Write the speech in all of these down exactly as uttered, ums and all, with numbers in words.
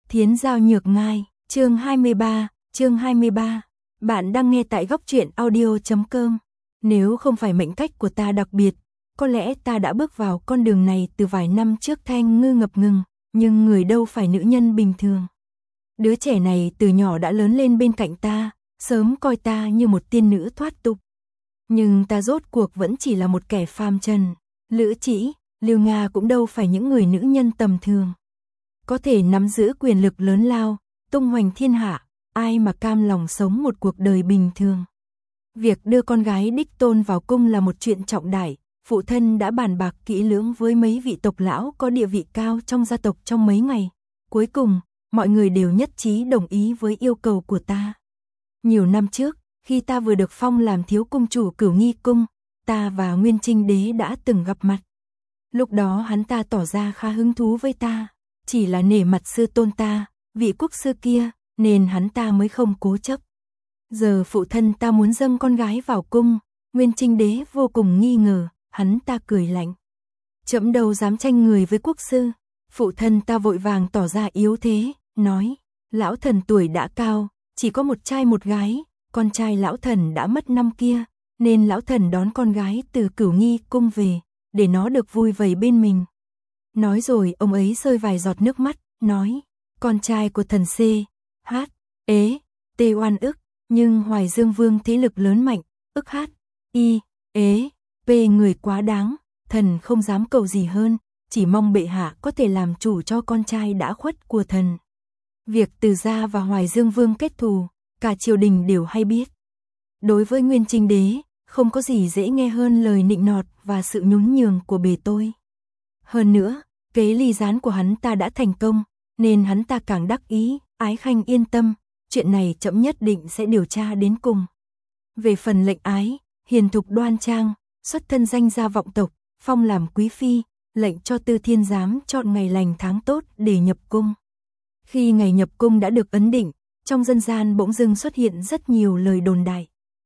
Thiến Giao Nhược Ngai, chương hai mươi ba, chương hai mươi ba. Bạn đang nghe tại góc truyện audio chấm com. Nếu không phải mệnh cách của ta đặc biệt, có lẽ ta đã bước vào con đường này từ vài năm trước. Thanh Ngư ngập ngừng, nhưng người đâu phải nữ nhân bình thường. Đứa trẻ này từ nhỏ đã lớn lên bên cạnh ta, sớm coi ta như một tiên nữ thoát tục. Nhưng ta rốt cuộc vẫn chỉ là một kẻ phàm trần. Lữ Chỉ, Lưu Nga cũng đâu phải những người nữ nhân tầm thường. Có thể nắm giữ quyền lực lớn lao, tung hoành thiên hạ, ai mà cam lòng sống một cuộc đời bình thường. Việc đưa con gái đích tôn vào cung là một chuyện trọng đại, phụ thân đã bàn bạc kỹ lưỡng với mấy vị tộc lão có địa vị cao trong gia tộc trong mấy ngày. Cuối cùng, mọi người đều nhất trí đồng ý với yêu cầu của ta. Nhiều năm trước, khi ta vừa được phong làm thiếu cung chủ Cửu Nghi cung, ta và Nguyên Trinh Đế đã từng gặp mặt. Lúc đó hắn ta tỏ ra khá hứng thú với ta, chỉ là nể mặt sư tôn ta, vị quốc sư kia, nên hắn ta mới không cố chấp. Giờ phụ thân ta muốn dâng con gái vào cung, Nguyên Trinh Đế vô cùng nghi ngờ, hắn ta cười lạnh. Trẫm đâu dám tranh người với quốc sư. Phụ thân ta vội vàng tỏ ra yếu thế, nói, lão thần tuổi đã cao, chỉ có một trai một gái, con trai lão thần đã mất năm kia, nên lão thần đón con gái từ Cửu Nghi cung về, để nó được vui vầy bên mình. Nói rồi ông ấy rơi vài giọt nước mắt, nói, con trai của thần C, H, ế, T oan ức, nhưng Hoài Dương Vương thế lực lớn mạnh, ức H, I, ế, P người quá đáng, thần không dám cầu gì hơn, chỉ mong bệ hạ có thể làm chủ cho con trai đã khuất của thần. Việc Từ gia và Hoài Dương Vương kết thù, cả triều đình đều hay biết. Đối với Nguyên Trinh Đế, không có gì dễ nghe hơn lời nịnh nọt và sự nhún nhường của bề tôi. Hơn nữa, kế ly gián của hắn ta đã thành công, nên hắn ta càng đắc ý, Ái Khanh yên tâm, chuyện này trẫm nhất định sẽ điều tra đến cùng. Về phần lệnh ái, hiền thục đoan trang, xuất thân danh gia vọng tộc, phong làm quý phi, lệnh cho Tư Thiên Giám chọn ngày lành tháng tốt để nhập cung. Khi ngày nhập cung đã được ấn định, trong dân gian bỗng dưng xuất hiện rất nhiều lời đồn đại.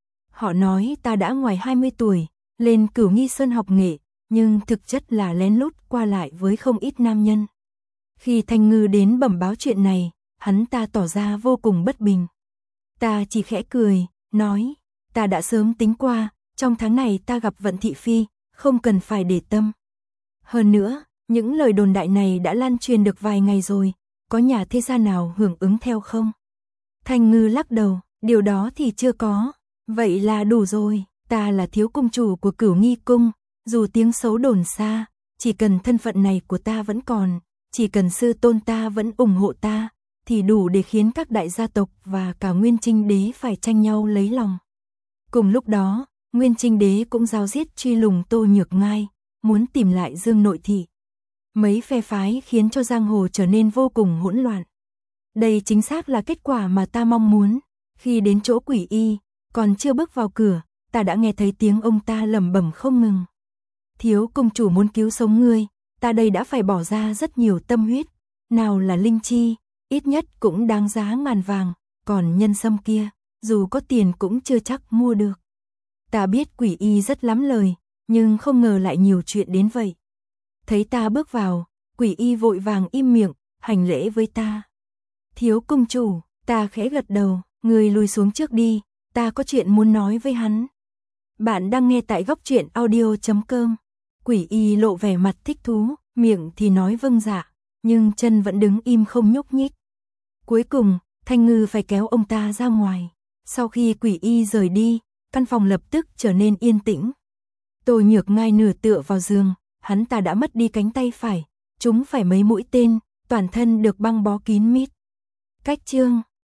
Họ nói ta đã ngoài hai mươi tuổi, lên Cửu Nghi Sơn học nghệ, nhưng thực chất là lén lút qua lại với không ít nam nhân. Khi Thanh Ngư đến bẩm báo chuyện này, hắn ta tỏ ra vô cùng bất bình. Ta chỉ khẽ cười, nói, ta đã sớm tính qua, trong tháng này ta gặp Vận Thị Phi, không cần phải để tâm. Hơn nữa, những lời đồn đại này đã lan truyền được vài ngày rồi, có nhà thế gia nào hưởng ứng theo không? Thanh Ngư lắc đầu, điều đó thì chưa có, vậy là đủ rồi, ta là thiếu cung chủ của Cửu Nghi cung, dù tiếng xấu đồn xa, chỉ cần thân phận này của ta vẫn còn, chỉ cần sư tôn ta vẫn ủng hộ ta, thì đủ để khiến các đại gia tộc và cả Nguyên Trinh Đế phải tranh nhau lấy lòng. Cùng lúc đó, Nguyên Trinh Đế cũng rao riết truy lùng Tô Nhược Ngai, muốn tìm lại Dương Nội Thị. Mấy phe phái khiến cho giang hồ trở nên vô cùng hỗn loạn. Đây chính xác là kết quả mà ta mong muốn. Khi đến chỗ Quỷ Y, còn chưa bước vào cửa, ta đã nghe thấy tiếng ông ta lẩm bẩm không ngừng. Thiếu cung chủ muốn cứu sống ngươi, ta đây đã phải bỏ ra rất nhiều tâm huyết. Nào là linh chi, ít nhất cũng đáng giá ngàn vàng, còn nhân sâm kia, dù có tiền cũng chưa chắc mua được. Ta biết Quỷ Y rất lắm lời, nhưng không ngờ lại nhiều chuyện đến vậy. Thấy ta bước vào, Quỷ Y vội vàng im miệng, hành lễ với ta. Thiếu cung chủ, ta khẽ gật đầu, người lùi xuống trước đi, ta có chuyện muốn nói với hắn. Bạn đang nghe tại góc truyện audio chấm com. Quỷ Y lộ vẻ mặt thích thú, miệng thì nói vâng dạ, nhưng chân vẫn đứng im không nhúc nhích. Cuối cùng, Thanh Ngư phải kéo ông ta ra ngoài. Sau khi Quỷ Y rời đi, căn phòng lập tức trở nên yên tĩnh. Tô Nhược Ngai nửa tựa vào giường, hắn ta đã mất đi cánh tay phải, chúng phải mấy mũi tên, toàn thân được băng bó kín mít. Cách chương